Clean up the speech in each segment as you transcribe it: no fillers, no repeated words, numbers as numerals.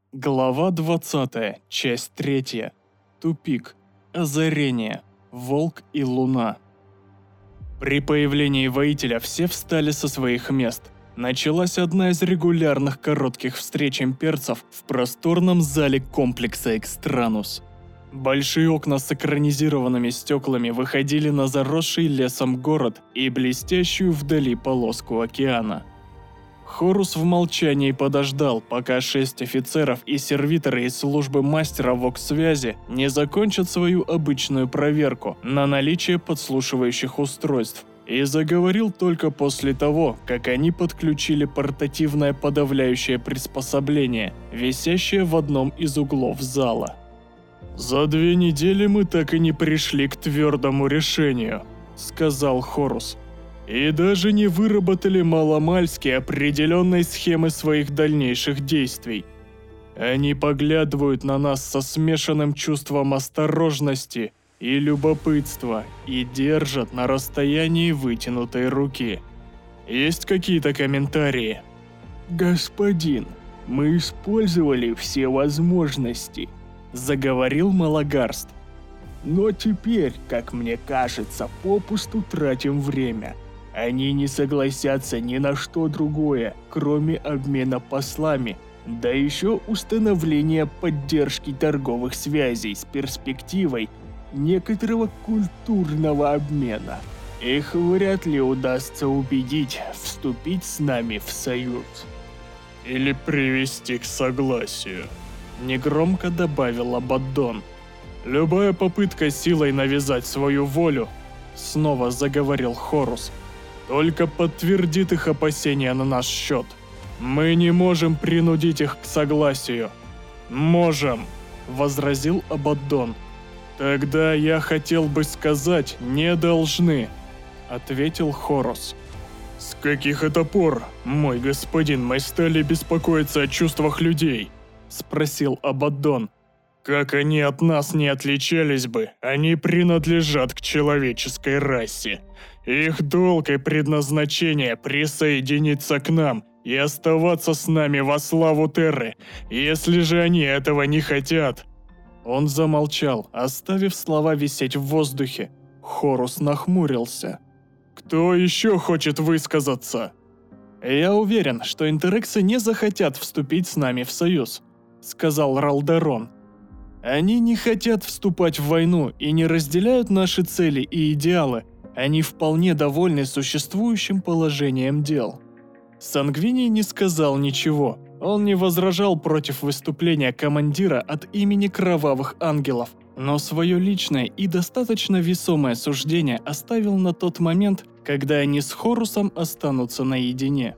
Глава 20, часть 3. Тупик. Озарение. Волк и луна. При появлении воителя все встали со своих мест. Началась одна из регулярных коротких встреч имперцев в просторном зале комплекса Экстранус. Большие окна с экранизированными стеклами выходили на заросший лесом город и блестящую вдали полоску океана. Хорус в молчании подождал, пока 6 офицеров и сервиторы из службы мастера ВОК-связи не закончат свою обычную проверку на наличие подслушивающих устройств, и заговорил только после того, как они подключили портативное подавляющее приспособление, висящее в одном из углов зала. «За 2 недели мы так и не пришли к твердому решению», — сказал Хорус. «И даже не выработали маломальски определенной схемы своих дальнейших действий. Они поглядывают на нас со смешанным чувством осторожности и любопытства и держат на расстоянии вытянутой руки. Есть какие-то комментарии?» «Господин, мы использовали все возможности», — заговорил Малагарст. «Но теперь, как мне кажется, попусту тратим время. Они не согласятся ни на что другое, кроме обмена послами, да еще установления поддержки торговых связей с перспективой некоторого культурного обмена. Их вряд ли удастся убедить вступить с нами в союз. Или привести к согласию», — негромко добавил Абаддон. «Любая попытка силой навязать свою волю», — снова заговорил Хорус, «только подтвердит их опасения на наш счет. Мы не можем принудить их к согласию». «Можем», — возразил Абаддон. «Тогда я хотел бы сказать, не должны», — ответил Хорус. «С каких это пор, мой господин, мы стали беспокоиться о чувствах людей?» — спросил Абаддон. «Как они от нас не отличались бы, они принадлежат к человеческой расе. Их долг и предназначение присоединиться к нам и оставаться с нами во славу Терры. Если же они этого не хотят...» Он замолчал, оставив слова висеть в воздухе. Хорус нахмурился. «Кто еще хочет высказаться?» «Я уверен, что интерексы не захотят вступить с нами в союз», — сказал Ралдарон. «Они не хотят вступать в войну и не разделяют наши цели и идеалы. Они вполне довольны существующим положением дел». Сангвиний не сказал ничего. Он не возражал против выступления командира от имени Кровавых Ангелов, но свое личное и достаточно весомое суждение оставил на тот момент, когда они с Хорусом останутся наедине.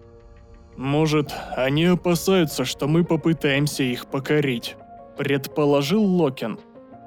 «Может, они опасаются, что мы попытаемся их покорить», — предположил Локин.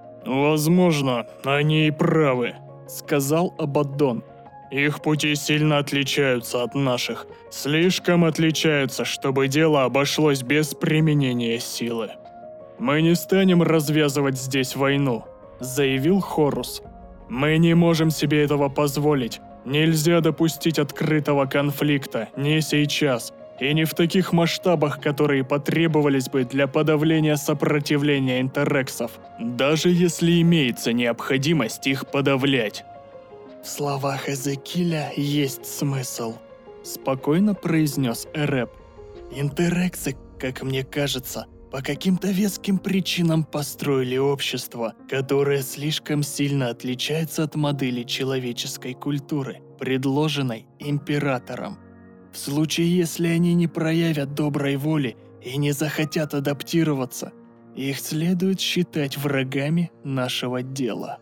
«Возможно, они и правы», — сказал Абаддон. «Их пути сильно отличаются от наших. Слишком отличаются, чтобы дело обошлось без применения силы. Мы не станем развязывать здесь войну», — заявил Хорус. «Мы не можем себе этого позволить. Нельзя допустить открытого конфликта, не сейчас, и не в таких масштабах, которые потребовались бы для подавления сопротивления интерексов, даже если имеется необходимость их подавлять». «В словах Эзекииля есть смысл», — спокойно произнес Эреб. «Интерексы, как мне кажется, по каким-то веским причинам построили общество, которое слишком сильно отличается от модели человеческой культуры, предложенной императором. В случае, если они не проявят доброй воли и не захотят адаптироваться, их следует считать врагами нашего дела».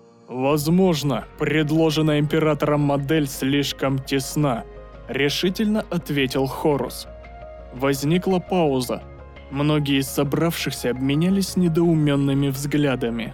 «Возможно, предложенная императором модель слишком тесна», — решительно ответил Хорус. Возникла пауза. Многие из собравшихся обменялись недоуменными взглядами.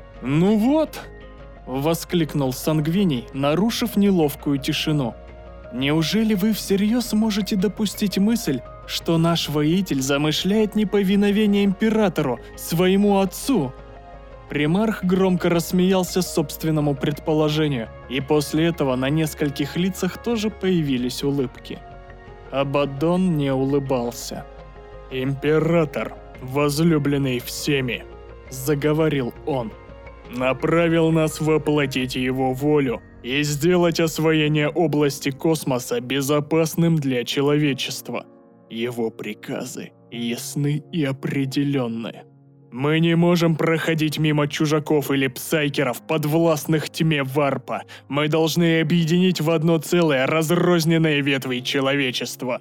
«Ну вот!» — воскликнул Сангвиний, нарушив неловкую тишину. «Неужели вы всерьез можете допустить мысль, что наш воитель замышляет неповиновение императору, своему отцу?» Примарх громко рассмеялся собственному предположению, и после этого на нескольких лицах тоже появились улыбки. Абаддон не улыбался. «Император», возлюбленный всеми», — заговорил он, — «направил нас воплотить его волю и сделать освоение области космоса безопасным для человечества. Его приказы ясны и определенны. Мы не можем проходить мимо чужаков или псайкеров, подвластных тьме варпа. Мы должны объединить в одно целое разрозненные ветви человечества.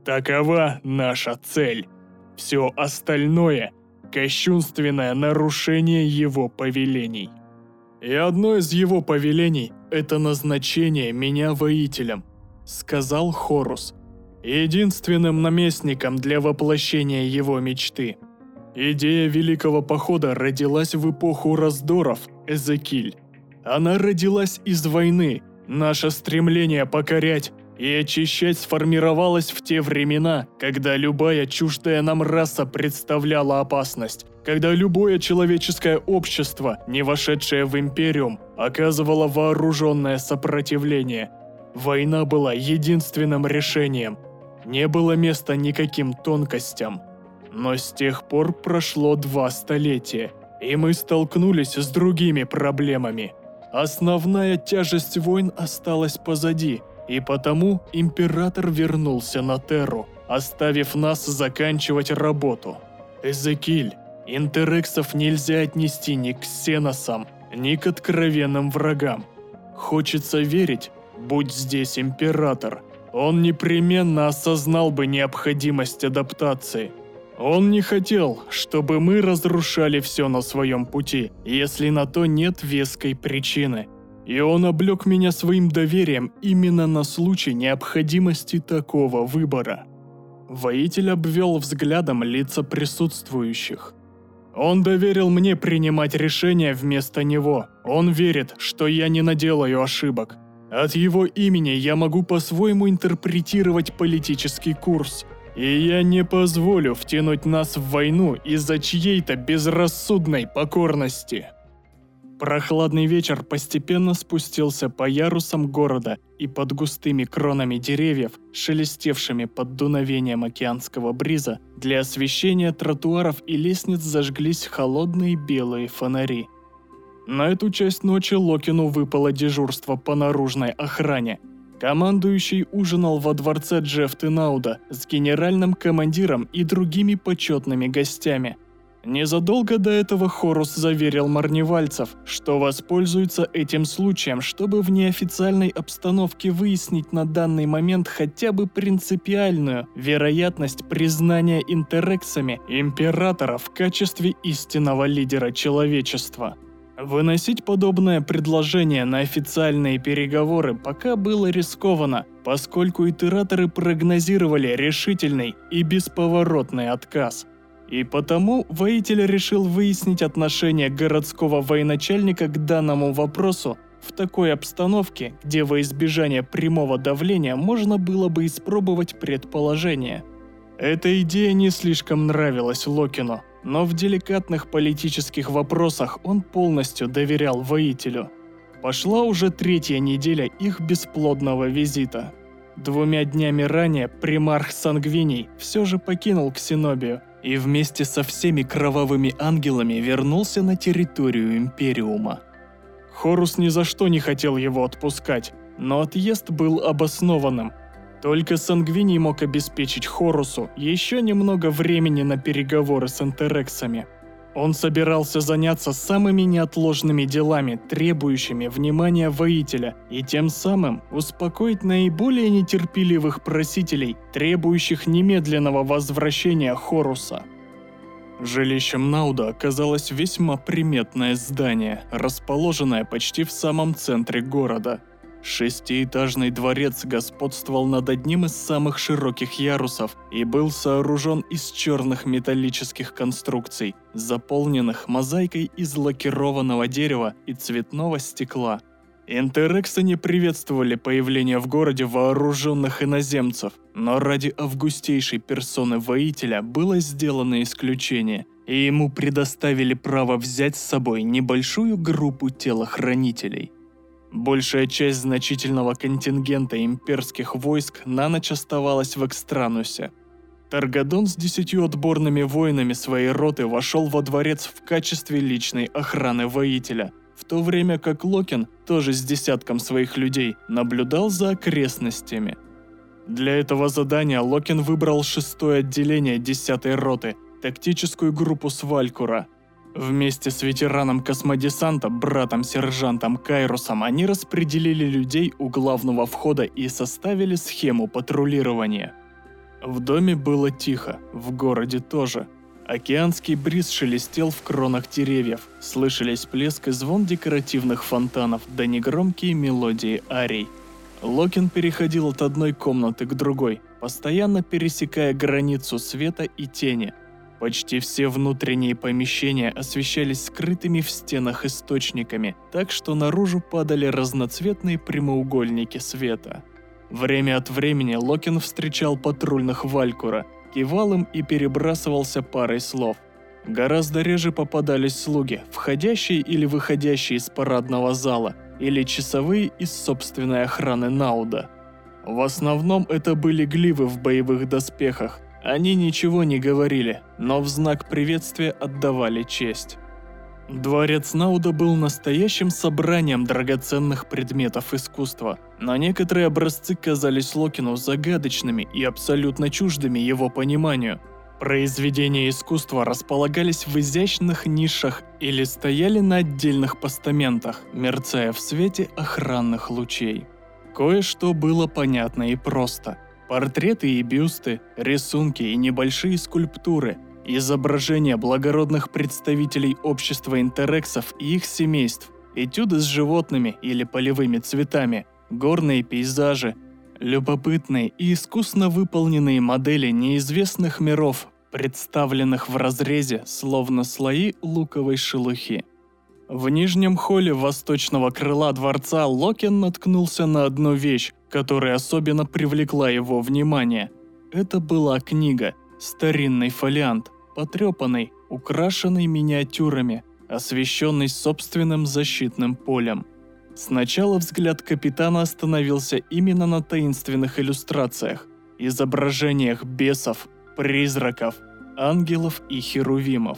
Такова наша цель. Все остальное – кощунственное нарушение его повелений. И одно из его повелений – это назначение меня воителем», – сказал Хорус, – единственным наместником для воплощения его мечты. Идея Великого Похода родилась в эпоху раздоров, Эзекиль. Она родилась из войны. Наше стремление покорять и очищать сформировалось в те времена, когда любая чуждая нам раса представляла опасность, когда любое человеческое общество, не вошедшее в Империум, оказывало вооруженное сопротивление. Война была единственным решением. Не было места никаким тонкостям. Но с тех пор прошло 2 столетия, и мы столкнулись с другими проблемами. Основная тяжесть войн осталась позади, и потому Император вернулся на Терру, оставив нас заканчивать работу. Эзекиль, интерексов нельзя отнести ни к ксеносам, ни к откровенным врагам. Хочется верить, будь здесь Император, он непременно осознал бы необходимость адаптации. Он не хотел, чтобы мы разрушали все на своем пути, если на то нет веской причины. И он облег меня своим доверием именно на случай необходимости такого выбора. Воитель обвел взглядом лица присутствующих. Он доверил мне принимать решения вместо него. Он верит, что я не наделаю ошибок. От его имени я могу по-своему интерпретировать политический курс. И я не позволю втянуть нас в войну из-за чьей-то безрассудной покорности. Прохладный вечер постепенно спустился по ярусам города, и под густыми кронами деревьев, шелестевшими под дуновением океанского бриза, для освещения тротуаров и лестниц зажглись холодные белые фонари. На эту часть ночи Локину выпало дежурство по наружной охране. Командующий ужинал во дворце Джефтенауда с генеральным командиром и другими почетными гостями. Незадолго до этого Хорус заверил марневальцев, что воспользуется этим случаем, чтобы в неофициальной обстановке выяснить на данный момент хотя бы принципиальную вероятность признания интерексами Императора в качестве истинного лидера человечества. Выносить подобное предложение на официальные переговоры пока было рискованно, поскольку итераторы прогнозировали решительный и бесповоротный отказ. И потому воитель решил выяснить отношение городского военачальника к данному вопросу в такой обстановке, где во избежание прямого давления можно было бы испробовать предположение. Эта идея не слишком нравилась Локину, но в деликатных политических вопросах он полностью доверял воителю. Пошла уже 3-я неделя их бесплодного визита. 2 днями ранее примарх Сангвиний все же покинул Ксенобию и вместе со всеми кровавыми ангелами вернулся на территорию Империума. Хорус ни за что не хотел его отпускать, но отъезд был обоснованным. Только Сангвиний мог обеспечить Хорусу еще немного времени на переговоры с интерексами. Он собирался заняться самыми неотложными делами, требующими внимания воителя, и тем самым успокоить наиболее нетерпеливых просителей, требующих немедленного возвращения Хоруса. Жилищем Науда оказалось весьма приметное здание, расположенное почти в самом центре города. 6-этажный дворец господствовал над одним из самых широких ярусов и был сооружен из черных металлических конструкций, заполненных мозаикой из лакированного дерева и цветного стекла. Интерексы не приветствовали появление в городе вооруженных иноземцев, но ради августейшей персоны воителя было сделано исключение, и ему предоставили право взять с собой небольшую группу телохранителей. Большая часть значительного контингента имперских войск на ночь оставалась в Экстранусе. Таргадон с 10 отборными воинами своей роты вошел во дворец в качестве личной охраны воителя, в то время как Локин, тоже с десятком своих людей, наблюдал за окрестностями. Для этого задания Локин выбрал 6-е отделение 10-й роты, тактическую группу Свалькура. Вместе с ветераном космодесанта, братом-сержантом Кайрусом, они распределили людей у главного входа и составили схему патрулирования. В доме было тихо, в городе тоже. Океанский бриз шелестел в кронах деревьев, слышались плеск и звон декоративных фонтанов, да негромкие мелодии арий. Локин переходил от одной комнаты к другой, постоянно пересекая границу света и тени. Почти все внутренние помещения освещались скрытыми в стенах источниками, так что наружу падали разноцветные прямоугольники света. Время от времени Локин встречал патрульных Валькура, кивал им и перебрасывался парой слов. Гораздо реже попадались слуги, входящие или выходящие из парадного зала, или часовые из собственной охраны Науда. В основном это были гливы в боевых доспехах. Они ничего не говорили, но в знак приветствия отдавали честь. Дворец Науда был настоящим собранием драгоценных предметов искусства, но некоторые образцы казались Локину загадочными и абсолютно чуждыми его пониманию. Произведения искусства располагались в изящных нишах или стояли на отдельных постаментах, мерцая в свете охранных лучей. Кое-что было понятно и просто. Портреты и бюсты, рисунки и небольшие скульптуры, изображения благородных представителей общества интерексов и их семейств, этюды с животными или полевыми цветами, горные пейзажи, любопытные и искусно выполненные модели неизвестных миров, представленных в разрезе, словно слои луковой шелухи. В нижнем холле восточного крыла дворца Локин наткнулся на одну вещь, которая особенно привлекла его внимание. Это была книга, старинный фолиант, потрепанный, украшенный миниатюрами, освещенный собственным защитным полем. Сначала взгляд капитана остановился именно на таинственных иллюстрациях, изображениях бесов, призраков, ангелов и херувимов.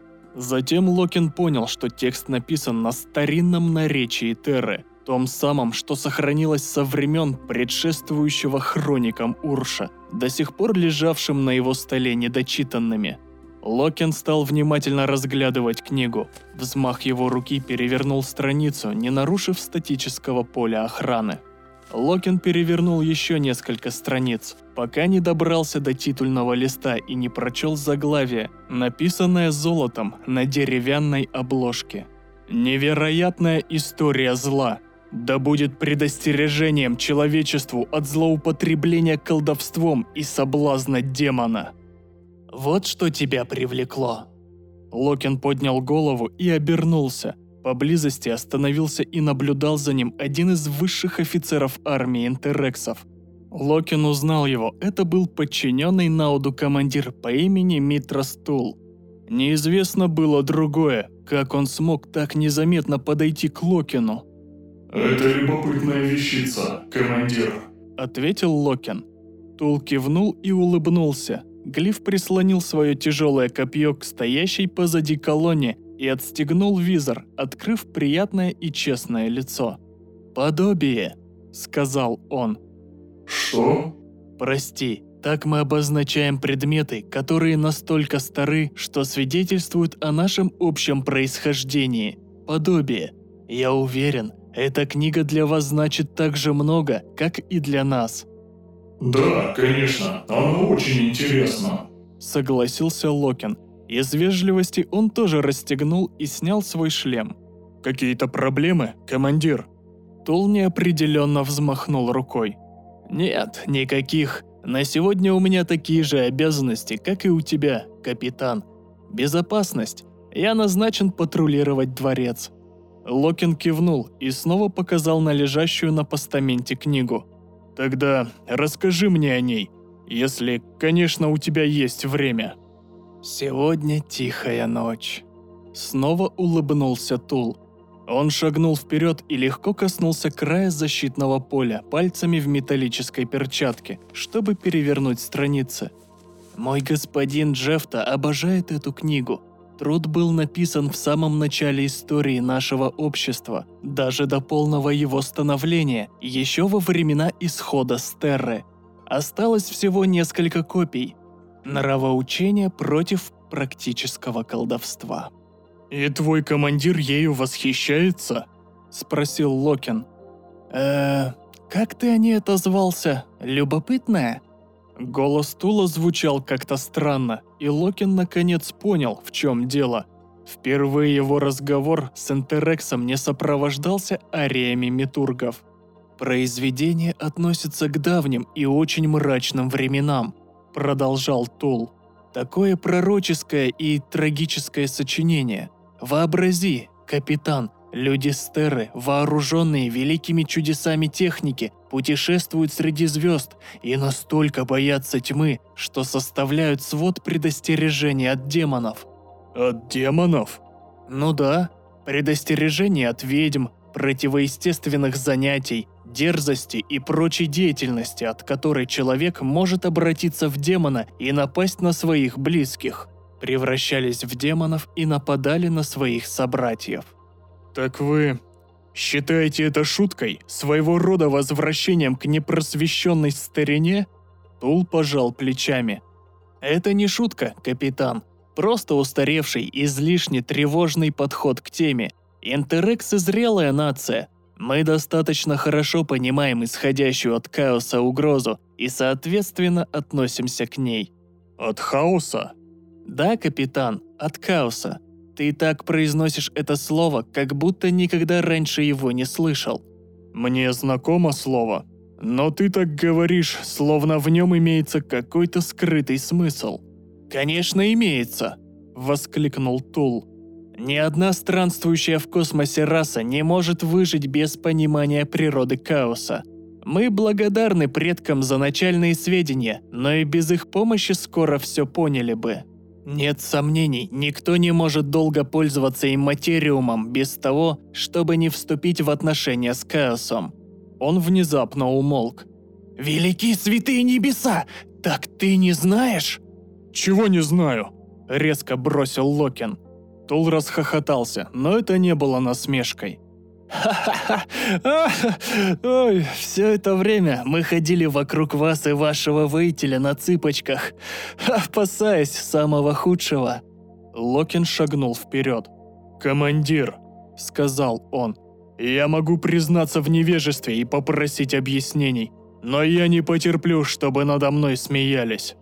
Затем Локин понял, что текст написан на старинном наречии Терры, том самом, что сохранилось со времен предшествующего хроникам Урша, до сих пор лежавшим на его столе недочитанными. Локин стал внимательно разглядывать книгу. Взмах его руки перевернул страницу, не нарушив статического поля охраны. Локин перевернул еще несколько страниц, пока не добрался до титульного листа и не прочел заглавие, написанное золотом на деревянной обложке. «Невероятная история зла. Да будет предостережением человечеству от злоупотребления колдовством и соблазна демона». «Вот что тебя привлекло». Локин поднял голову и обернулся. Поблизости остановился и наблюдал за ним один из высших офицеров армии интерексов. Локин узнал его, это был подчиненный Науду командир по имени Митрас Тул. Неизвестно было другое, как он смог так незаметно подойти к Локину. «Это любопытная вещица, командир», — ответил Локин. Тул кивнул и улыбнулся. Глиф прислонил свое тяжелое копье к стоящей позади колонне и отстегнул визор, открыв приятное и честное лицо. «Подобие», — сказал он. «Что?» «Прости, так мы обозначаем предметы, которые настолько стары, что свидетельствуют о нашем общем происхождении. Подобие. Я уверен, эта книга для вас значит так же много, как и для нас». «Да, конечно, она очень интересна», — согласился Локин. Из вежливости он тоже расстегнул и снял свой шлем. «Какие-то проблемы, командир?» Тул неопределенно взмахнул рукой. «Нет, никаких. На сегодня у меня такие же обязанности, как и у тебя, капитан. Безопасность. Я назначен патрулировать дворец». Локин кивнул и снова показал на лежащую на постаменте книгу. «Тогда расскажи мне о ней, если, конечно, у тебя есть время». «Сегодня тихая ночь». Снова улыбнулся Тул. Он шагнул вперед и легко коснулся края защитного поля пальцами в металлической перчатке, чтобы перевернуть страницы. Мой господин Джефта обожает эту книгу. Труд был написан в самом начале истории нашего общества, даже до полного его становления, еще во времена исхода с Терры. Осталось всего несколько копий. Нравоучение против практического колдовства. «И твой командир ею восхищается?» – спросил Локин. Как ты о ней отозвался? Любопытная?» Голос Тула звучал как-то странно, и Локин наконец понял, в чем дело. Впервые его разговор с Интерексом не сопровождался ариями митургов. «Произведение относится к давним и очень мрачным временам», – продолжал Тул. «Такое пророческое и трагическое сочинение. Вообрази, капитан, люди с Терры, вооруженные великими чудесами техники, путешествуют среди звезд и настолько боятся тьмы, что составляют свод предостережений от демонов». «От демонов?» «Ну да, предостережения от ведьм, противоестественных занятий, дерзости и прочей деятельности, от которой человек может обратиться в демона и напасть на своих близких. Превращались в демонов и нападали на своих собратьев». «Так вы считаете это шуткой, своего рода возвращением к непросвещенной старине?» Тул пожал плечами. «Это не шутка, капитан. Просто устаревший, излишне тревожный подход к теме. Интерекс – зрелая нация. Мы достаточно хорошо понимаем исходящую от хаоса угрозу и, соответственно, относимся к ней». «От хаоса?» «Да, капитан, от хаоса. Ты так произносишь это слово, как будто никогда раньше его не слышал». «Мне знакомо слово, но ты так говоришь, словно в нем имеется какой-то скрытый смысл». «Конечно, имеется», – воскликнул Тул. «Ни одна странствующая в космосе раса не может выжить без понимания природы хаоса. Мы благодарны предкам за начальные сведения, но и без их помощи скоро все поняли бы. Нет сомнений, никто не может долго пользоваться имматериумом без того, чтобы не вступить в отношения с хаосом». Он внезапно умолк. «Великие святые небеса! Так ты не знаешь?» «Чего не знаю?» – резко бросил Локин. Тул расхохотался, но это не было насмешкой. «Ха-ха-ха! Ой, все это время мы ходили вокруг вас и вашего воителя на цыпочках, опасаясь самого худшего». Локин шагнул вперед. «Командир», – сказал он, – «я могу признаться в невежестве и попросить объяснений, но я не потерплю, чтобы надо мной смеялись».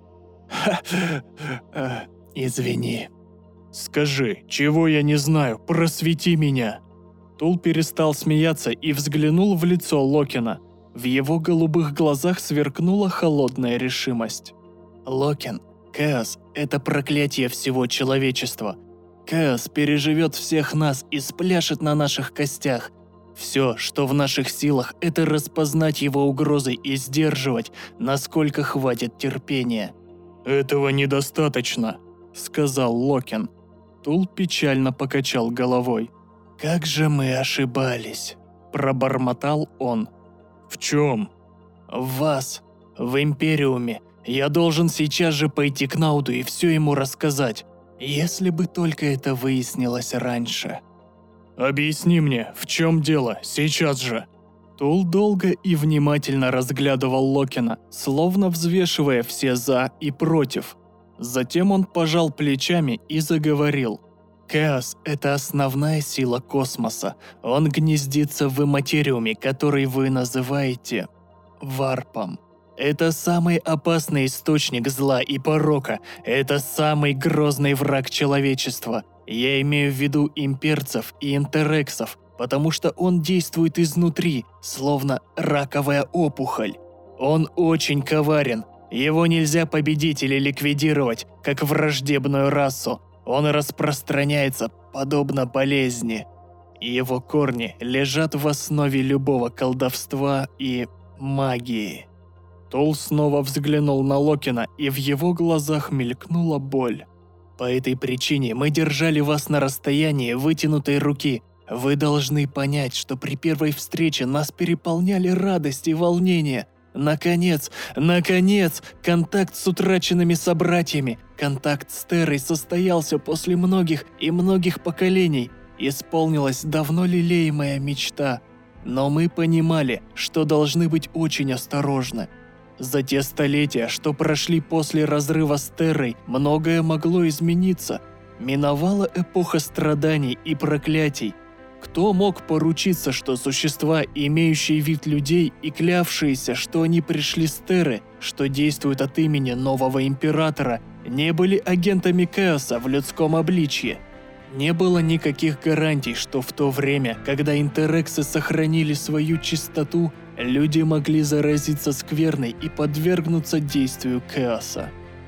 «Извини». «Скажи, чего я не знаю, просвети меня». Тул перестал смеяться и взглянул в лицо Локина. В его голубых глазах сверкнула холодная решимость. «Локин, хаос – это проклятие всего человечества. Хаос переживет всех нас и спляшет на наших костях. Все, что в наших силах, это распознать его угрозы и сдерживать, насколько хватит терпения». «Этого недостаточно», – сказал Локин. Тул печально покачал головой. «Как же мы ошибались», – пробормотал он. «В чем?» «В вас, в Империуме. Я должен сейчас же пойти к Науду и все ему рассказать. Если бы только это выяснилось раньше». «Объясни мне, в чем дело, сейчас же?» Тул долго и внимательно разглядывал Локина, словно взвешивая все «за» и «против». Затем он пожал плечами и заговорил. «Хаос – это основная сила космоса. Он гнездится в имматериуме, который вы называете варпом. Это самый опасный источник зла и порока. Это самый грозный враг человечества. Я имею в виду имперцев и интерексов, потому что он действует изнутри, словно раковая опухоль. Он очень коварен. Его нельзя победить или ликвидировать, как враждебную расу. Он распространяется, подобно болезни. Его корни лежат в основе любого колдовства и магии». Тул снова взглянул на Локина, и в его глазах мелькнула боль. «По этой причине мы держали вас на расстоянии вытянутой руки. Вы должны понять, что при первой встрече нас переполняли радость и волнение. Наконец, контакт с утраченными собратьями, контакт с Террой состоялся после многих и многих поколений. Исполнилась давно лелеемая мечта. Но мы понимали, что должны быть очень осторожны. За те столетия, что прошли после разрыва с Террой, многое могло измениться. Миновала эпоха страданий и проклятий. Кто мог поручиться, что существа, имеющие вид людей и клявшиеся, что они пришли с Терры, что действуют от имени нового императора, не были агентами Кэоса в людском обличье? Не было никаких гарантий, что в то время, когда интерексы сохранили свою чистоту, люди могли заразиться скверной и подвергнуться действию Кэоса.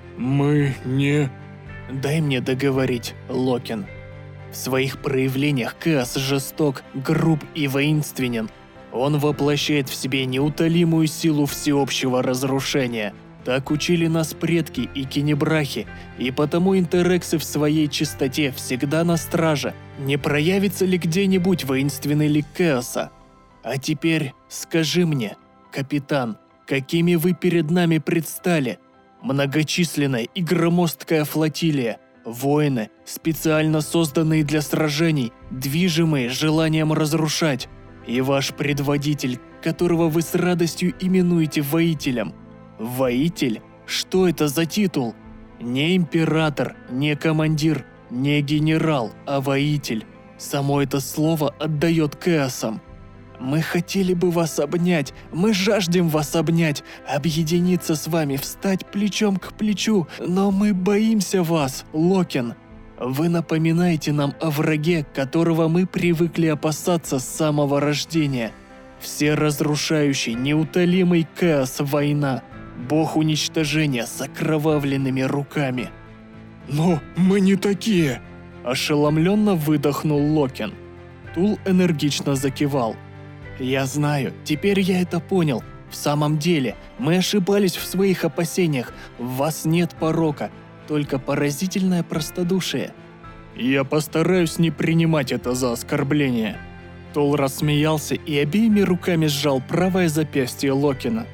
Мы не... Дай мне договорить, Локин. В своих проявлениях Кэос жесток, груб и воинственен. Он воплощает в себе неутолимую силу всеобщего разрушения. Так учили нас предки и кенебрахи, и потому интерексы в своей чистоте всегда на страже. Не проявится ли где-нибудь воинственный лик Кэоса? А теперь скажи мне, капитан, какими вы перед нами предстали? Многочисленная и громоздкая флотилия, воины, специально созданные для сражений, движимые желанием разрушать, и ваш предводитель, которого вы с радостью именуете воителем. Воитель? Что это за титул? Не император, не командир, не генерал, а воитель. Само это слово отдает Кэосам. Мы хотели бы вас обнять, мы жаждем вас обнять, объединиться с вами, встать плечом к плечу, но мы боимся вас, Локин. Вы напоминаете нам о враге, которого мы привыкли опасаться с самого рождения. Всеразрушающий, неутолимый Кэос война. Бог уничтожения с окровавленными руками. Но мы не такие. Ошеломленно выдохнул Локин. Тул энергично закивал. Я знаю, теперь я это понял. В самом деле, мы ошибались в своих опасениях. В вас нет порока, только поразительное простодушие. Я постараюсь не принимать это за оскорбление. Тул рассмеялся и обеими руками сжал правое запястье Локина.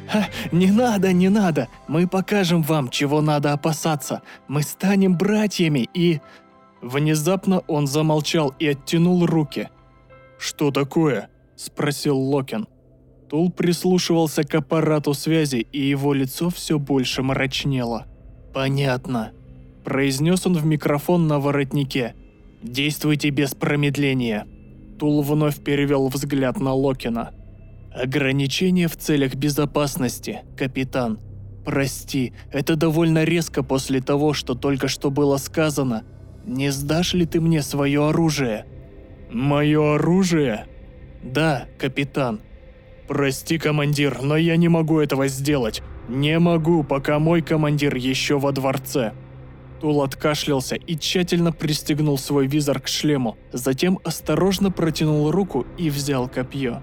Не надо, мы покажем вам, чего надо опасаться. Мы станем братьями и... Внезапно он замолчал и оттянул руки. Что такое? Спросил Локин. Тул прислушивался к аппарату связи, и его лицо все больше мрачнело. «Понятно», – произнес он в микрофон на воротнике. «Действуйте без промедления». Тул вновь перевел взгляд на Локина. «Ограничения в целях безопасности, капитан. Прости, это довольно резко после того, что только что было сказано. Не сдашь ли ты мне свое оружие?» «Мое оружие?» «Да, капитан». «Прости, командир, но я не могу этого сделать. Не могу, пока мой командир еще во дворце». Тул откашлялся и тщательно пристегнул свой визор к шлему, затем осторожно протянул руку и взял копье.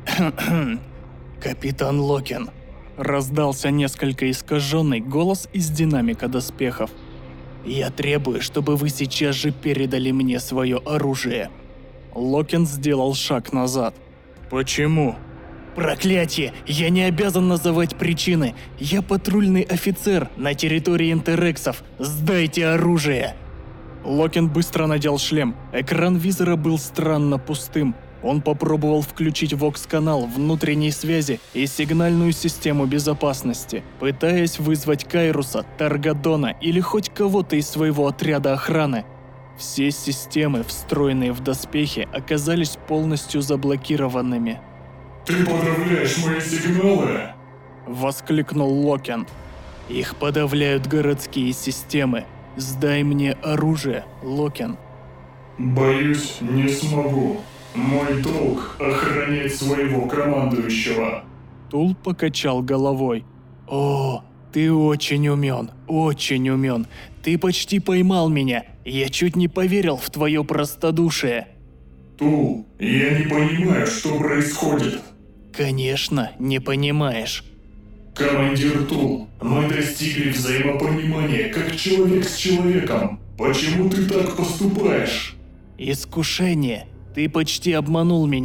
«Капитан Локин», – раздался несколько искаженный голос из динамика доспехов. «Я требую, чтобы вы сейчас же передали мне свое оружие». Локин сделал шаг назад. «Почему?» «Проклятие! Я не обязан называть причины. Я патрульный офицер на территории интерексов. Сдайте оружие!» Локин быстро надел шлем. Экран визора был странно пустым. Он попробовал включить вокс-канал внутренней связи и сигнальную систему безопасности, пытаясь вызвать Кайруса, Таргадона или хоть кого-то из своего отряда охраны. Все системы, встроенные в доспехи, оказались полностью заблокированными. «Ты подавляешь мои сигналы?» – воскликнул Локин. «Их подавляют городские системы. Сдай мне оружие, Локин». «Боюсь, не смогу. Мой долг – охранять своего командующего». Тул покачал головой. «О, ты очень умен, очень умен. Ты почти поймал меня. Я чуть не поверил в твое простодушие». «Тул, я не понимаю, что происходит». «Конечно, не понимаешь». «Командир Тул, мы достигли взаимопонимания, как человек с человеком. Почему ты так поступаешь?» «Искушение. Ты почти обманул меня.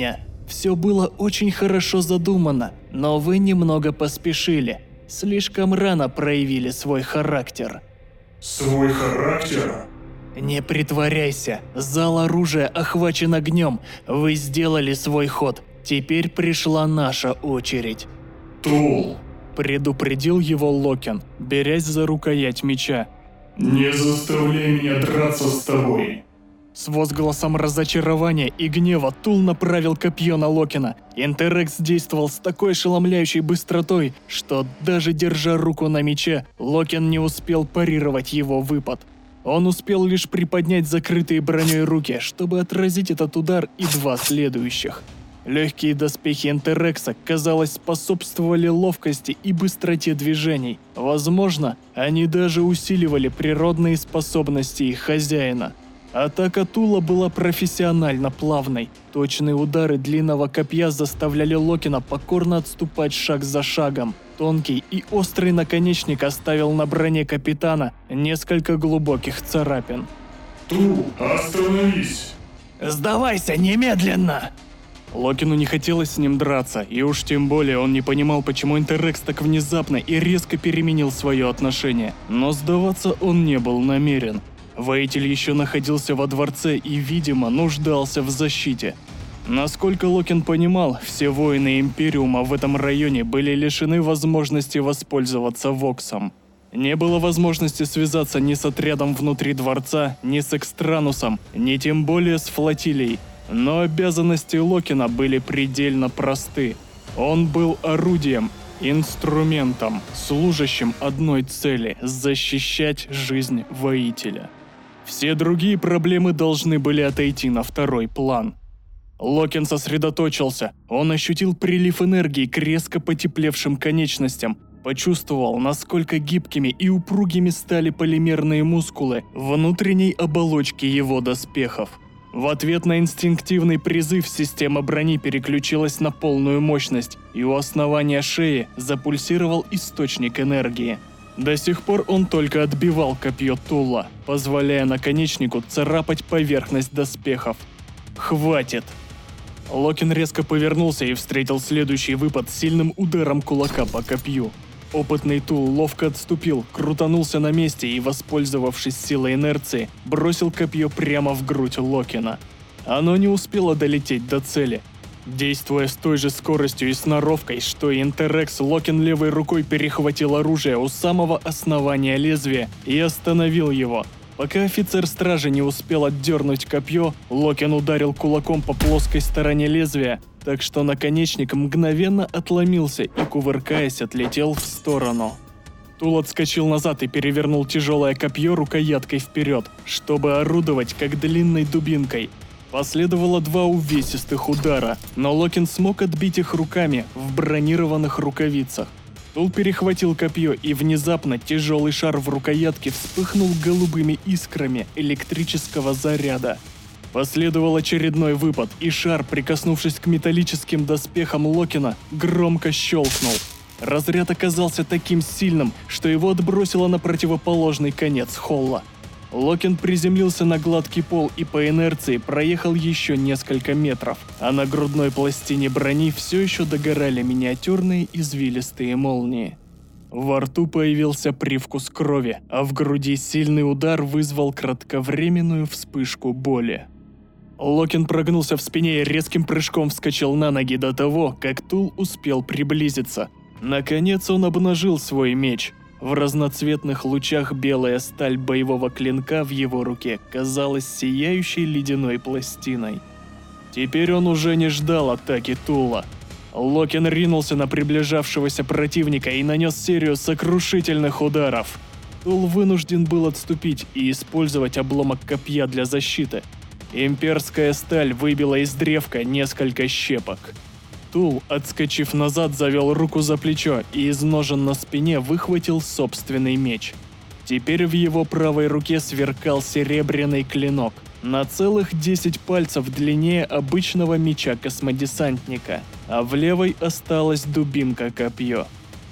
Все было очень хорошо задумано, но вы немного поспешили. Слишком рано проявили свой характер. Свой характер? Не притворяйся, зал оружия охвачен огнем. Вы сделали свой ход, теперь пришла наша очередь. Тул, Предупредил его Локин, берясь за рукоять меча. не заставляй меня драться с тобой. С возгласом разочарования и гнева Тул направил копье на Локина. Интерекс действовал с такой ошеломляющей быстротой, что даже держа руку на мече, Локин не успел парировать его выпад. Он успел лишь приподнять закрытые броней руки, чтобы отразить этот удар и два следующих. Легкие доспехи Интерекса, казалось, способствовали ловкости и быстроте движений. Возможно, они даже усиливали природные способности их хозяина. Атака Тула была профессионально плавной. Точные удары длинного копья заставляли Локина покорно отступать шаг за шагом. Тонкий и острый наконечник оставил на броне капитана несколько глубоких царапин. Тул, остановись! «Сдавайся немедленно!» Локину не хотелось с ним драться, и уж тем более он не понимал, почему Интерекс так внезапно и резко переменил свое отношение. Но сдаваться он не был намерен. Воитель еще находился во дворце и, видимо, нуждался в защите. Насколько Локин понимал, все воины Империума в этом районе были лишены возможности воспользоваться Воксом. Не было возможности связаться ни с отрядом внутри дворца, ни с Экстранусом, ни тем более с флотилией. Но обязанности Локина были предельно просты. Он был орудием, инструментом, служащим одной цели – защищать жизнь воителя. Все другие проблемы должны были отойти на второй план. Локин сосредоточился. Он ощутил прилив энергии к резко потеплевшим конечностям, почувствовал, насколько гибкими и упругими стали полимерные мускулы внутренней оболочки его доспехов. В ответ на инстинктивный призыв система брони переключилась на полную мощность, и у основания шеи запульсировал источник энергии. До сих пор он только отбивал копье Тула, позволяя наконечнику царапать поверхность доспехов. «Хватит!» Локин резко повернулся и встретил следующий выпад сильным ударом кулака по копью. Опытный Тул ловко отступил, крутанулся на месте и, воспользовавшись силой инерции, бросил копье прямо в грудь Локина. Оно не успело долететь до цели. Действуя с той же скоростью и сноровкой, что и Интерекс, Локин левой рукой перехватил оружие у самого основания лезвия и остановил его. Пока офицер стражи не успел отдернуть копье, Локин ударил кулаком по плоской стороне лезвия, так что наконечник мгновенно отломился и, кувыркаясь, отлетел в сторону. Тул отскочил назад и перевернул тяжелое копье рукояткой вперед, чтобы орудовать как длинной дубинкой. Последовало два увесистых удара, но Локин смог отбить их руками в бронированных рукавицах. Тул перехватил копье, и внезапно тяжелый шар в рукоятке вспыхнул голубыми искрами электрического заряда. Последовал очередной выпад, и шар, прикоснувшись к металлическим доспехам Локина, громко щелкнул. Разряд оказался таким сильным, что его отбросило на противоположный конец холла. Локин приземлился на гладкий пол и по инерции проехал еще несколько метров, а на грудной пластине брони все еще догорали миниатюрные извилистые молнии. Во рту появился привкус крови, а в груди сильный удар вызвал кратковременную вспышку боли. Локин прогнулся в спине и резким прыжком вскочил на ноги до того, как Тул успел приблизиться. Наконец он обнажил свой меч. В разноцветных лучах белая сталь боевого клинка в его руке казалась сияющей ледяной пластиной. Теперь он уже не ждал атаки Тула. Локин ринулся на приближавшегося противника и нанес серию сокрушительных ударов. Тул вынужден был отступить и использовать обломок копья для защиты. Имперская сталь выбила из древка несколько щепок. Тул, отскочив назад, завел руку за плечо и из ножен на спине выхватил собственный меч. Теперь в его правой руке сверкал серебряный клинок, на целых 10 пальцев длиннее обычного меча космодесантника, а в левой осталась дубинка-копье.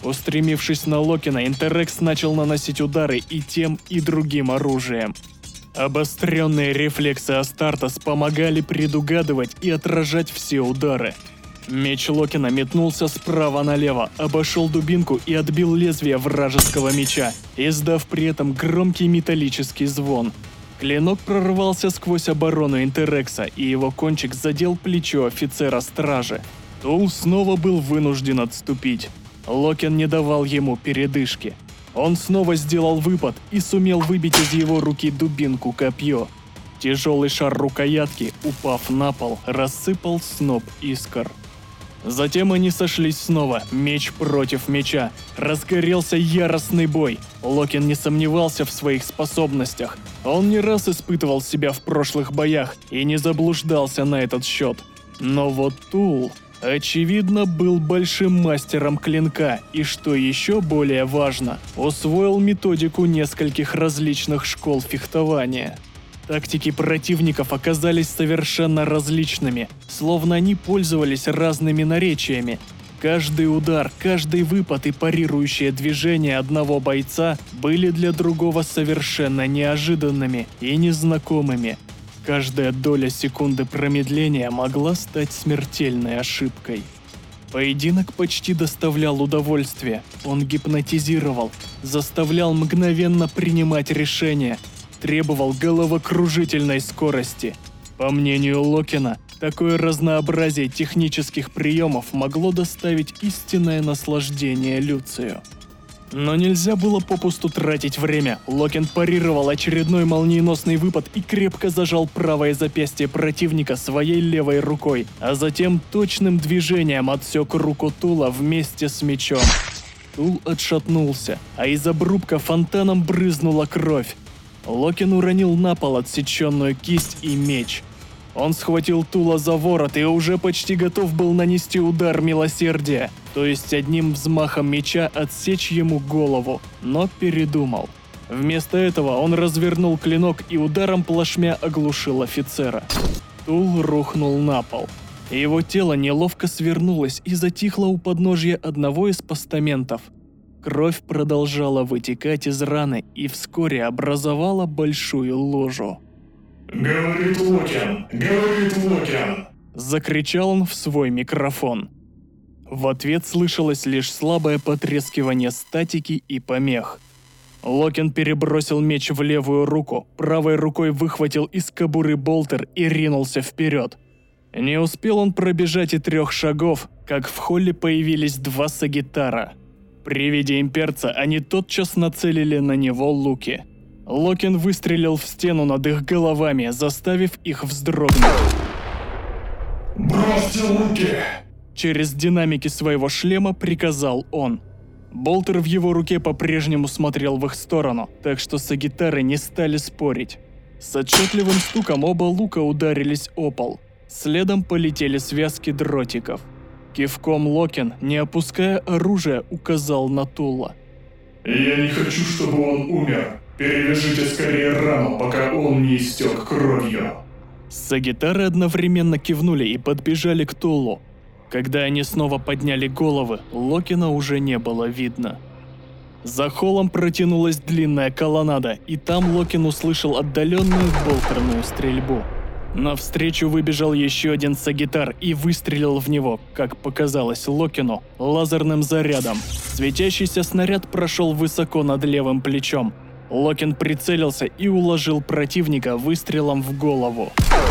Устремившись на Локина, Интерекс начал наносить удары и тем, и другим оружием. Обостренные рефлексы Астартес помогали предугадывать и отражать все удары. Меч Локина метнулся справа налево, обошел дубинку и отбил лезвие вражеского меча, издав при этом громкий металлический звон. Клинок прорвался сквозь оборону Интерекса, и его кончик задел плечо офицера стражи. Тул снова был вынужден отступить. Локин не давал ему передышки. Он снова сделал выпад и сумел выбить из его руки дубинку-копье. Тяжелый шар рукоятки, упав на пол, рассыпал сноп искр. Затем они сошлись снова, меч против меча. Разгорелся яростный бой. Локин не сомневался в своих способностях. Он не раз испытывал себя в прошлых боях и не заблуждался на этот счет. Но вот Тул, очевидно, был большим мастером клинка и, что еще более важно, усвоил методику нескольких различных школ фехтования. Тактики противников оказались совершенно различными, словно они пользовались разными наречиями. Каждый удар, каждый выпад и парирующее движение одного бойца были для другого совершенно неожиданными и незнакомыми. Каждая доля секунды промедления могла стать смертельной ошибкой. Поединок почти доставлял удовольствие, он гипнотизировал, заставлял мгновенно принимать решения, требовал головокружительной скорости. По мнению Локина, такое разнообразие технических приемов могло доставить истинное наслаждение Люцию. Но нельзя было попусту тратить время. Локин парировал очередной молниеносный выпад и крепко зажал правое запястье противника своей левой рукой, а затем точным движением отсек руку Тула вместе с мечом. Тул отшатнулся, а из обрубка фонтаном брызнула кровь. Локин уронил на пол отсеченную кисть и меч. Он схватил Тула за ворот и уже почти готов был нанести удар милосердия, то есть одним взмахом меча отсечь ему голову, но передумал. Вместо этого он развернул клинок и ударом плашмя оглушил офицера. Тул рухнул на пол. Его тело неловко свернулось и затихло у подножья одного из постаментов. Кровь продолжала вытекать из раны и вскоре образовала большую лужу. «Говорит Локин! Говорит Локин!» – закричал он в свой микрофон. В ответ слышалось лишь слабое потрескивание статики и помех. Локин перебросил меч в левую руку, правой рукой выхватил из кобуры болтер и ринулся вперед. Не успел он пробежать и 3 шагов, как в холле появились 2 сагитара. При виде имперца они тотчас нацелили на него луки. Локин выстрелил в стену над их головами, заставив их вздрогнуть. «Бросьте луки!» Через динамики своего шлема приказал он. Болтер в его руке по-прежнему смотрел в их сторону, так что сагитары не стали спорить. С отчетливым стуком оба лука ударились о пол. Следом полетели связки дротиков. Кивком Локин, не опуская оружия, указал на Тула. «Я не хочу, чтобы он умер. Перевяжите скорее рану, пока он не истек кровью». Сагитары одновременно кивнули и подбежали к Тулу. Когда они снова подняли головы, Локина уже не было видно. За холлом протянулась длинная колоннада, и там Локин услышал отдаленную болтерную стрельбу. Навстречу выбежал еще один сагитар и выстрелил в него, как показалось Локину, лазерным зарядом. Светящийся снаряд прошел высоко над левым плечом. Локин прицелился и уложил противника выстрелом в голову.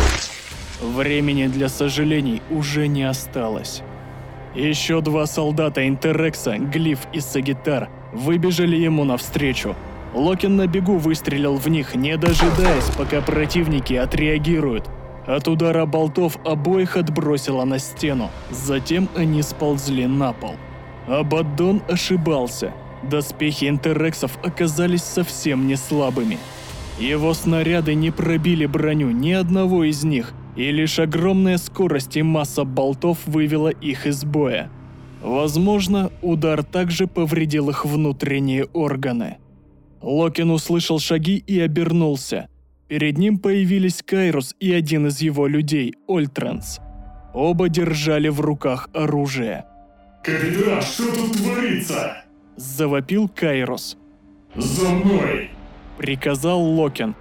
Времени для сожалений уже не осталось. Еще 2 солдата Интерекса, Глиф и Сагитар, выбежали ему навстречу. Локин на бегу выстрелил в них, не дожидаясь, пока противники отреагируют. От удара болтов обоих отбросило на стену, затем они сползли на пол. Абаддон ошибался. Доспехи Интерексов оказались совсем не слабыми. Его снаряды не пробили броню ни одного из них, и лишь огромная скорость и масса болтов вывела их из боя. Возможно, удар также повредил их внутренние органы. Локин услышал шаги и обернулся. Перед ним появились Кайрос и один из его людей, Ольтранс. Оба держали в руках оружие. «Капитан, что тут творится?» – завопил Кайрос. «За мной!» – приказал Локин.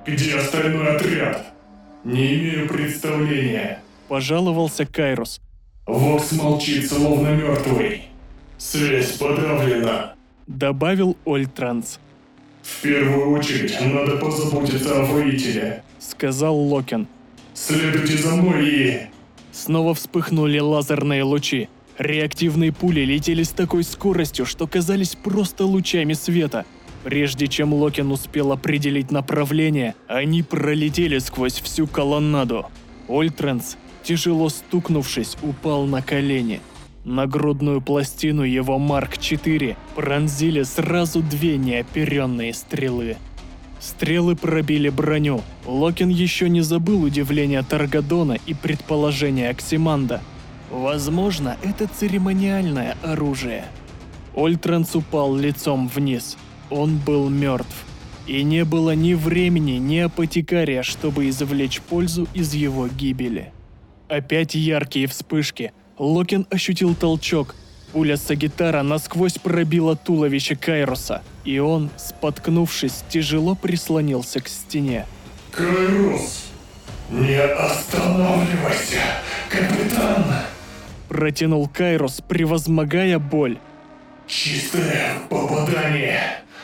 Где остальной отряд? Не имею представления. Пожаловался Кайрус. Вокс молчит, словно мертвый. Связь подавлена. Добавил Ольтранс. В первую очередь надо позаботиться о воителе. Сказал Локен. Следуйте за мной и... Снова вспыхнули лазерные лучи. Реактивные пули летели с такой скоростью, что казались просто лучами света. Прежде чем Локен успел определить направление, они пролетели сквозь всю колоннаду. Ольтранс, тяжело стукнувшись, упал на колени. Нагрудную пластину его Марк-4 пронзили сразу две неоперенные стрелы. Стрелы пробили броню. Локен еще не забыл удивления Таргадона и предположения Оксиманда. Возможно, это церемониальное оружие. Ольтранс упал лицом вниз. Он был мертв. И не было ни времени, ни апотекария, чтобы извлечь пользу из его гибели. Опять яркие вспышки. Локен ощутил толчок. Пуля Сагитара насквозь пробила туловище Кайруса, и он, споткнувшись, тяжело прислонился к стене. Кайрус, не останавливайся, капитан! Протянул Кайрус, превозмогая боль. Чистое попадание.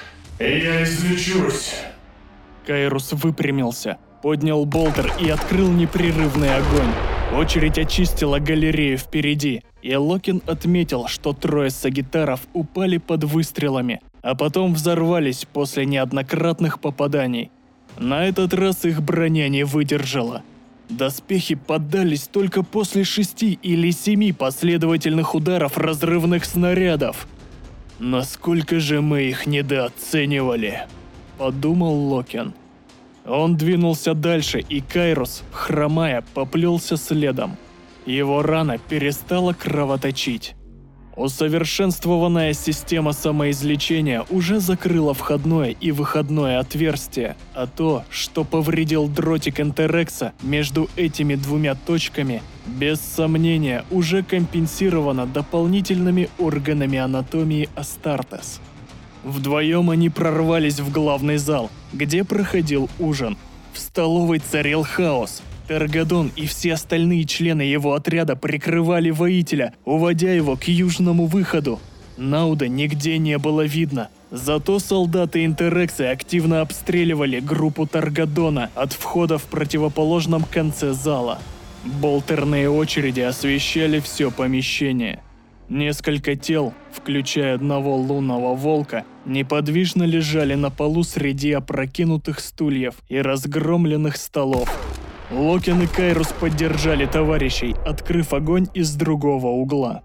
Я излечусь. Кайрус выпрямился, поднял болтер и открыл непрерывный огонь. Очередь очистила галерею впереди, и Локен отметил, что трое сагитаров упали под выстрелами, а потом взорвались после неоднократных попаданий. На этот раз их броня не выдержала. Доспехи поддались только после 6 или 7 последовательных ударов разрывных снарядов. «Насколько же мы их недооценивали», – подумал Локен. Он двинулся дальше, и Кайрус, хромая, поплелся следом. Его рана перестала кровоточить. Усовершенствованная система самоизлечения уже закрыла входное и выходное отверстие, а то, что повредил дротик Энтерекса между этими двумя точками, без сомнения, уже компенсировано дополнительными органами анатомии Астартес. Вдвоем они прорвались в главный зал, где проходил ужин. В столовой царил хаос. Таргадон и все остальные члены его отряда прикрывали воителя, уводя его к южному выходу. Науда нигде не было видно. Зато солдаты Интерексы активно обстреливали группу Таргадона от входа в противоположном конце зала. Болтерные очереди освещали все помещение. Несколько тел, включая одного лунного волка, неподвижно лежали на полу среди опрокинутых стульев и разгромленных столов. Локен и Кайрус поддержали товарищей, открыв огонь из другого угла.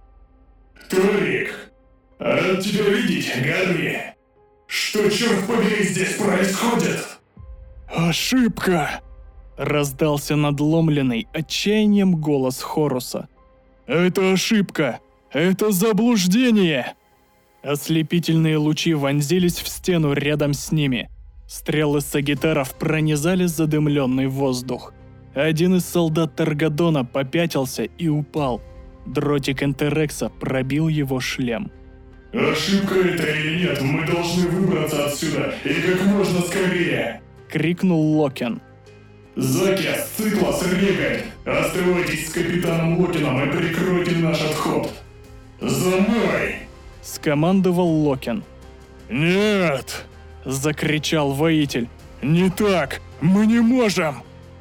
Торик, рад тебя видеть, Гарри. Что, черт побери, здесь происходит? «Ошибка!» – раздался надломленный отчаянием голос Хоруса. «Это ошибка! Это заблуждение!» Ослепительные лучи вонзились в стену рядом с ними. Стрелы сагитаров пронизали задымленный воздух. Один из солдат Таргадона попятился и упал. Дротик Энтерекса пробил его шлем. «Ошибка это или нет, мы должны выбраться отсюда, и как можно скорее!» – крикнул Локен. «Закиас, Циклас, Регаль, оставайтесь с капитаном Локеном и прикройте наш отход! За мной!» – скомандовал Локен. «Нет!» – закричал воитель. «Не так! Мы не можем!»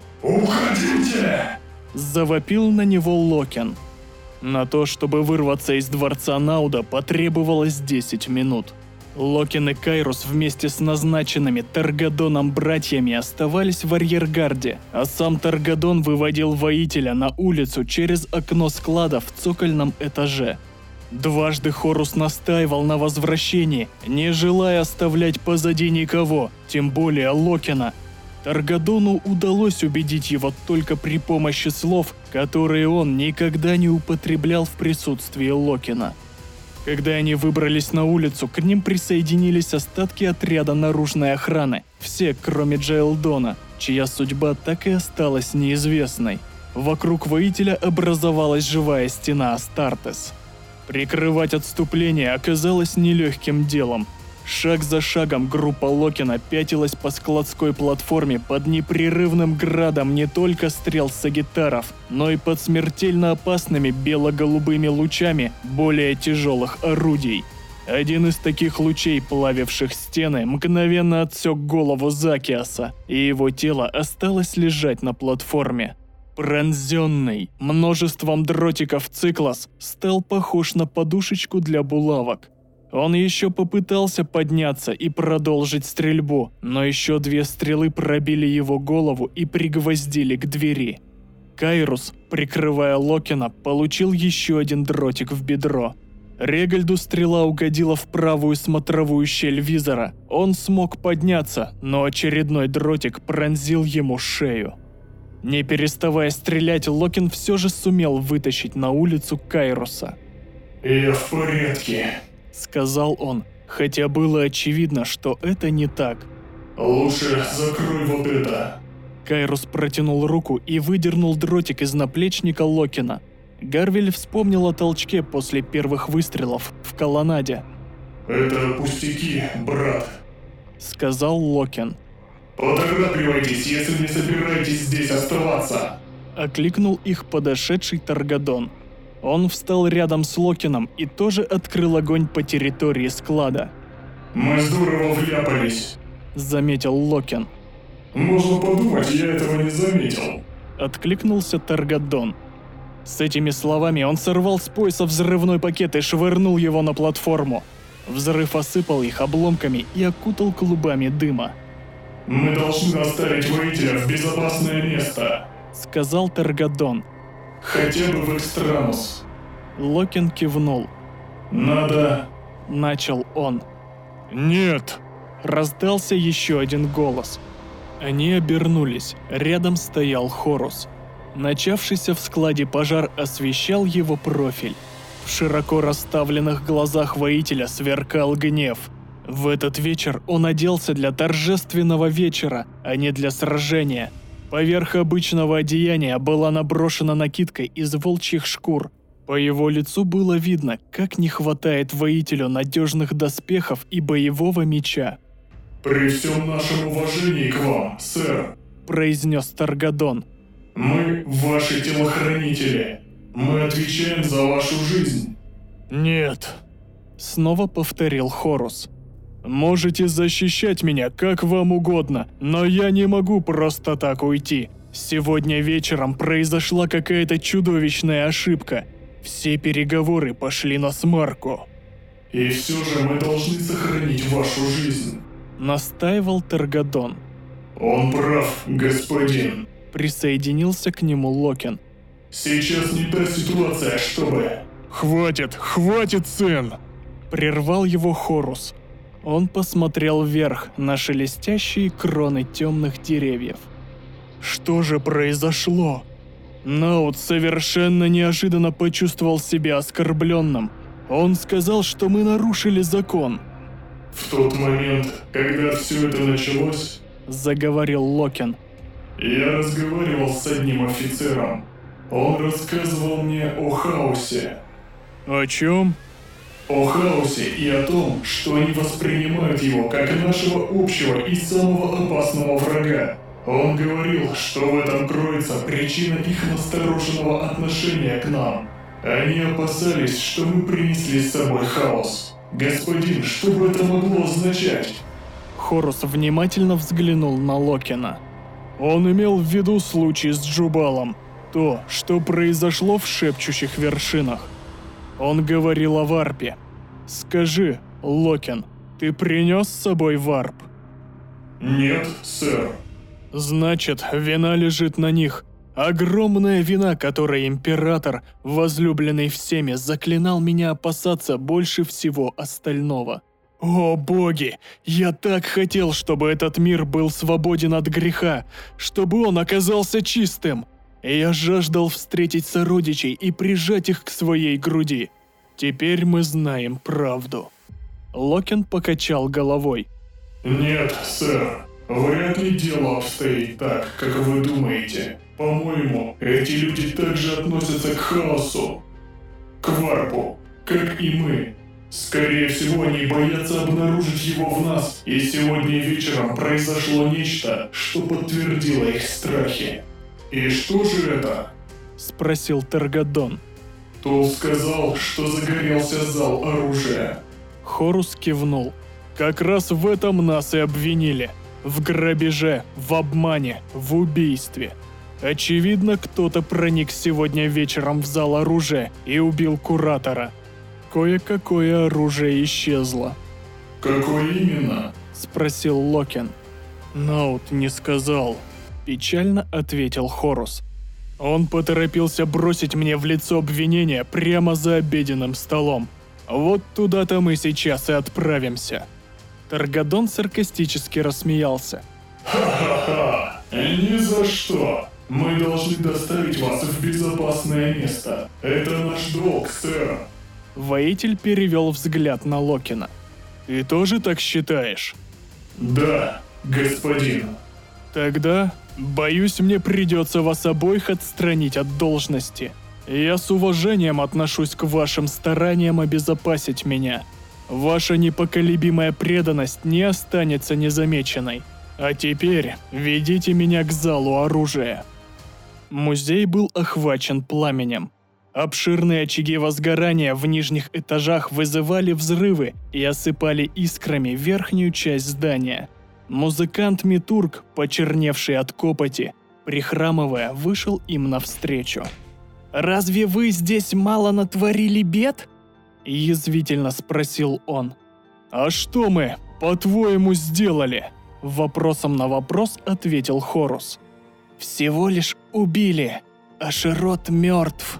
«Уходите!» – завопил на него Локен. На то, чтобы вырваться из дворца Науда, потребовалось 10 минут. Локен и Кайрус вместе с назначенными Таргадоном братьями оставались в арьергарде, а сам Таргадон выводил воителя на улицу через окно склада в цокольном этаже. Дважды Хорус настаивал на возвращении, не желая оставлять позади никого, тем более Локена. Таргадону удалось убедить его только при помощи слов, которые он никогда не употреблял в присутствии Локена. Когда они выбрались на улицу, к ним присоединились остатки отряда наружной охраны, все, кроме Джайлдона, чья судьба так и осталась неизвестной. Вокруг воителя образовалась живая стена Астартес. Прикрывать отступление оказалось нелегким делом. Шаг за шагом группа Локина пятилась по складской платформе под непрерывным градом не только стрел сагитаров, но и под смертельно опасными бело-голубыми лучами более тяжелых орудий. Один из таких лучей, плавивших стены, мгновенно отсек голову Закиаса, и его тело осталось лежать на платформе. Пронзенный множеством дротиков Циклос стал похож на подушечку для булавок. Он еще попытался подняться и продолжить стрельбу, но еще 2 стрелы пробили его голову и пригвоздили к двери. Кайрус, прикрывая Локина, получил еще 1 дротик в бедро. Регальду стрела угодила в правую смотровую щель визора. Он смог подняться, но очередной дротик пронзил ему шею. Не переставая стрелять, Локин все же сумел вытащить на улицу Кайруса. «Я в порядке», — сказал он, хотя было очевидно, что это не так. «Лучше закрой вот это». Кайрус протянул руку и выдернул дротик из наплечника Локина. Гарвель вспомнил о толчке после первых выстрелов в колоннаде. «Это пустяки, брат», — сказал Локин. «Поторапливайтесь, если не собираетесь здесь оставаться», — окликнул их подошедший Таргадон. Он встал рядом с Локином и тоже открыл огонь по территории склада. «Мы здорово вляпались», — заметил Локин. «Можно подумать, я этого не заметил», — откликнулся Таргадон. С этими словами он сорвал с пояса взрывной пакет и швырнул его на платформу. Взрыв осыпал их обломками и окутал клубами дыма. «Мы должны доставить воителя в безопасное место», — сказал Таргадон. «Хотя бы в Экстранус». Локин кивнул. «Надо...» — начал он. «Нет!» — раздался еще один голос. Они обернулись. Рядом стоял Хорус. Начавшийся в складе пожар освещал его профиль. В широко расставленных глазах воителя сверкал гнев. В этот вечер он оделся для торжественного вечера, а не для сражения. Поверх обычного одеяния была наброшена накидка из волчьих шкур. По его лицу было видно, как не хватает воителю надежных доспехов и боевого меча. «При всем нашем уважении к вам, сэр», – произнес Таргадон. «Мы ваши телохранители. Мы отвечаем за вашу жизнь». «Нет», – снова повторил Хорус. «Можете защищать меня как вам угодно, но я не могу просто так уйти. Сегодня вечером произошла какая-то чудовищная ошибка. Все переговоры пошли насмарку». «И все же мы должны сохранить вашу жизнь», – настаивал Таргадон. «Он прав, господин», – присоединился к нему Локин. «Сейчас не та ситуация, чтобы...» «Хватит, сын!» – прервал его Хорус. Он посмотрел вверх на шелестящие кроны темных деревьев. Что же произошло? Наут совершенно неожиданно почувствовал себя оскорбленным. Он сказал, что мы нарушили закон. «В тот момент, когда все это началось, — заговорил Локин, — я разговаривал с одним офицером. Он рассказывал мне о хаосе». «О чем?» «О хаосе и о том, что они воспринимают его как нашего общего и самого опасного врага. Он говорил, что в этом кроется причина их настороженного отношения к нам. Они опасались, что мы принесли с собой хаос. Господин, что бы это могло означать?» Хорус внимательно взглянул на Локина. Он имел в виду случай с Джубалом. То, что произошло в шепчущих вершинах. Он говорил о варпе. Скажи, Локин, ты принес с собой варп? «Нет, сэр». Значит, вина лежит на них. Огромная вина, которой император, возлюбленный всеми, заклинал меня опасаться больше всего остального. О боги, я так хотел, чтобы этот мир был свободен от греха, чтобы он оказался чистым. Я жаждал встретить сородичей и прижать их к своей груди. Теперь мы знаем правду. Локин покачал головой. «Нет, сэр. Вряд ли дело обстоит так, как вы думаете. По-моему, эти люди также относятся к хаосу, к варпу, как и мы. Скорее всего, они боятся обнаружить его в нас, и сегодня вечером произошло нечто, что подтвердило их страхи. И что же это? Спросил Таргадон. Тул сказал, что загорелся зал оружия. Хорус кивнул. Как раз в этом нас и обвинили. В грабеже, в обмане, в убийстве. Очевидно, кто-то проник сегодня вечером в зал оружия и убил куратора. Кое-какое оружие исчезло. Какое именно? Спросил Локин. Наут не сказал. Печально ответил Хорус. Он поторопился бросить мне в лицо обвинение прямо за обеденным столом. Вот туда-то мы сейчас и отправимся. Таргадон саркастически рассмеялся. Ха-ха-ха! Ни за что! Мы должны доставить вас в безопасное место. Это наш долг, сэр. Воитель перевел взгляд на Локина. Ты тоже так считаешь? Да, господин. Тогда, боюсь, мне придется вас обоих отстранить от должности. Я с уважением отношусь к вашим стараниям обезопасить меня. Ваша непоколебимая преданность не останется незамеченной. А теперь ведите меня к залу оружия. Музей был охвачен пламенем. Обширные очаги возгорания в нижних этажах вызывали взрывы и осыпали искрами верхнюю часть здания. Музыкант Митург, почерневший от копоти, прихрамывая, вышел им навстречу. «Разве вы здесь мало натворили бед?» – язвительно спросил он. «А что мы, по-твоему, сделали?» – вопросом на вопрос ответил Хорус. «Всего лишь убили. Ашерот мертв.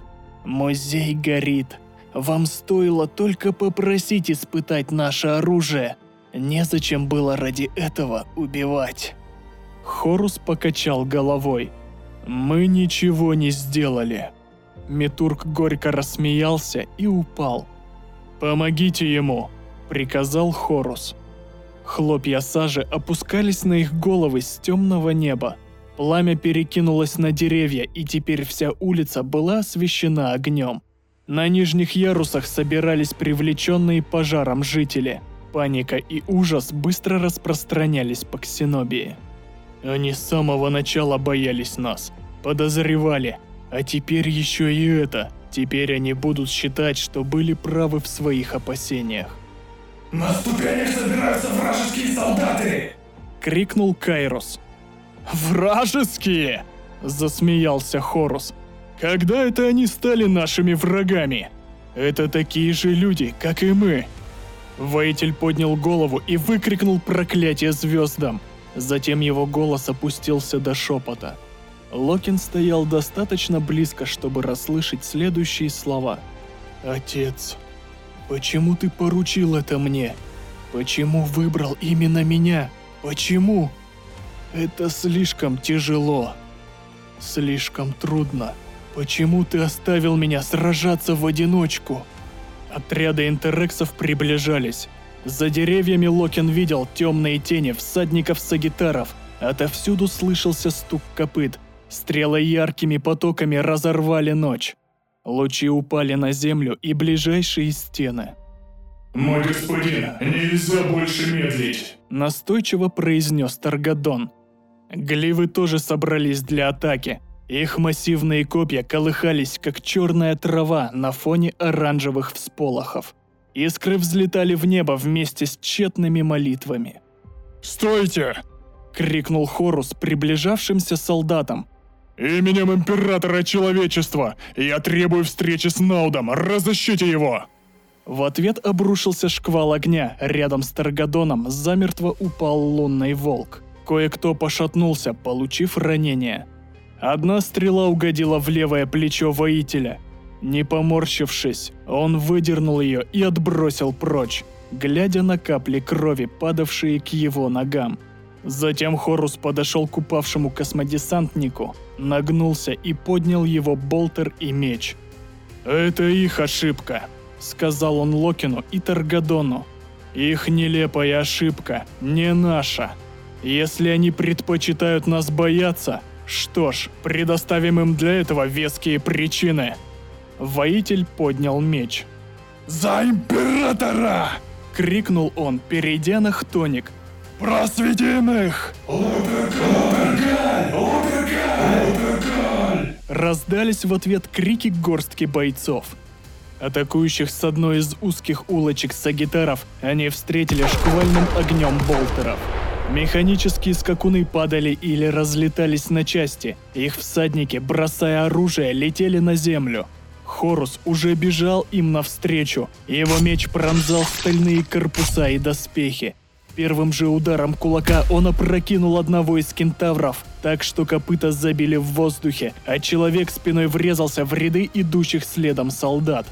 Музей горит. Вам стоило только попросить испытать наше оружие. Незачем было ради этого убивать». Хорус покачал головой. «Мы ничего не сделали». Митург горько рассмеялся и упал. «Помогите ему», — приказал Хорус. Хлопья сажи опускались на их головы с темного неба. Пламя перекинулось на деревья, и теперь вся улица была освещена огнем. На нижних ярусах собирались привлеченные пожаром жители. Паника и ужас быстро распространялись по Ксенобии. Они с самого начала боялись нас, подозревали, а теперь еще и это. Теперь они будут считать, что были правы в своих опасениях. «На ступенях собираются вражеские солдаты!» — крикнул Кайрос. «Вражеские!» – засмеялся Хорус. «Когда это они стали нашими врагами? Это такие же люди, как и мы!» Воитель поднял голову и выкрикнул проклятие звездам. Затем его голос опустился до шепота. Локин стоял достаточно близко, чтобы расслышать следующие слова. «Отец, почему ты поручил это мне? Почему выбрал именно меня? Почему?» «Это слишком тяжело. Слишком трудно. Почему ты оставил меня сражаться в одиночку?» Отряды интерексов приближались. За деревьями Локин видел темные тени всадников-сагитаров. Отовсюду слышался стук копыт. Стрелы яркими потоками разорвали ночь. Лучи упали на землю и ближайшие стены. «Мой господин, нельзя больше медлить!» Настойчиво произнес Таргадон. Гливы тоже собрались для атаки. Их массивные копья колыхались, как черная трава на фоне оранжевых всполохов. Искры взлетали в небо вместе с тщетными молитвами. «Стойте!» — крикнул Хорус приближавшимся солдатам. «Именем Императора Человечества я требую встречи с Наудом! Разыщите его!» В ответ обрушился шквал огня. Рядом с Таргадоном замертво упал лунный волк. Кое-кто пошатнулся, получив ранение. Одна стрела угодила в левое плечо воителя. Не поморщившись, он выдернул ее и отбросил прочь, глядя на капли крови, падавшие к его ногам. Затем Хорус подошел к упавшему космодесантнику, нагнулся и поднял его болтер и меч. «Это их ошибка», — сказал он Локину и Таргадону. «Их нелепая ошибка, не наша. Если они предпочитают нас бояться, что ж, предоставим им для этого веские причины». Воитель поднял меч. За Императора!» — крикнул он, перейдя на хтоник. «Просветим их!» Раздались в ответ крики горстки бойцов. Атакующих с одной из узких улочек сагитаров они встретили шквальным огнем болтеров. Механические скакуны падали или разлетались на части. Их всадники, бросая оружие, летели на землю. Хорус уже бежал им навстречу. Его меч пронзал стальные корпуса и доспехи. Первым же ударом кулака он опрокинул одного из кентавров, так что копыта забили в воздухе, а человек спиной врезался в ряды идущих следом солдат.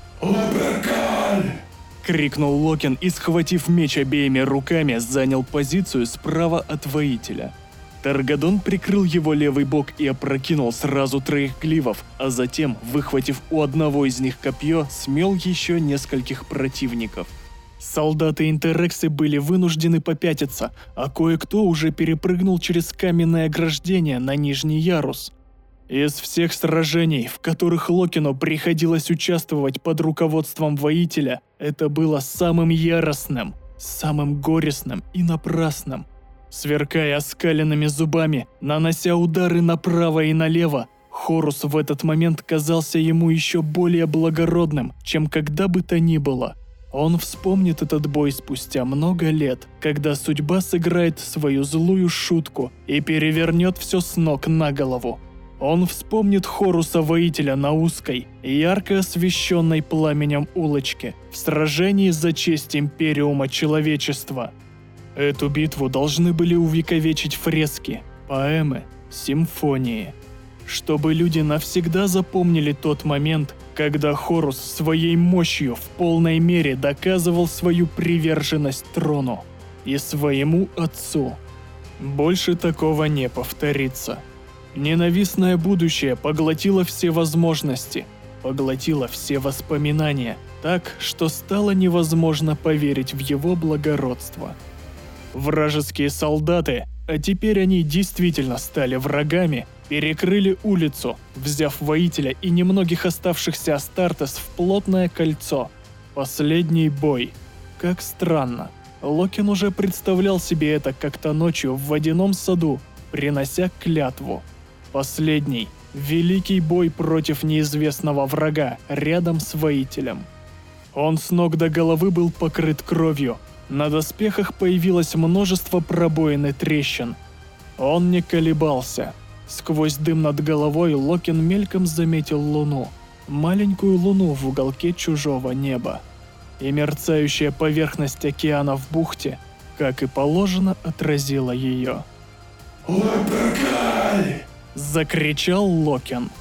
«Луперкаль!» — крикнул Локин и, схватив меч обеими руками, занял позицию справа от воителя. Таргадон прикрыл его левый бок и опрокинул сразу 3 гливов, а затем, выхватив у одного из них копье, смел еще нескольких противников. Солдаты Интерексы были вынуждены попятиться, а кое-кто уже перепрыгнул через каменное ограждение на нижний ярус. Из всех сражений, в которых Локину приходилось участвовать под руководством воителя, это было самым яростным, самым горестным и напрасным. Сверкая оскаленными зубами, нанося удары направо и налево, Хорус в этот момент казался ему еще более благородным, чем когда бы то ни было. Он вспомнит этот бой спустя много лет, когда судьба сыграет свою злую шутку и перевернет все с ног на голову. Он вспомнит Хоруса-воителя на узкой, ярко освещенной пламенем улочке, в сражении за честь Империума Человечества. Эту битву должны были увековечить фрески, поэмы, симфонии. Чтобы люди навсегда запомнили тот момент, когда Хорус своей мощью в полной мере доказывал свою приверженность трону и своему отцу. Больше такого не повторится. Ненавистное будущее поглотило все возможности, поглотило все воспоминания, так, что стало невозможно поверить в его благородство. Вражеские солдаты, а теперь они действительно стали врагами, перекрыли улицу, взяв воителя и немногих оставшихся Астартес в плотное кольцо. Последний бой. Как странно. Локин уже представлял себе это как-то ночью в водяном саду, принося клятву. Последний, великий бой против неизвестного врага рядом с воителем. Он с ног до головы был покрыт кровью. На доспехах появилось множество пробоин и трещин. Он не колебался. Сквозь дым над головой Локин мельком заметил луну. Маленькую луну в уголке чужого неба. И мерцающая поверхность океана в бухте, как и положено, отразила ее. «Луперкаль!» — закричал Локин.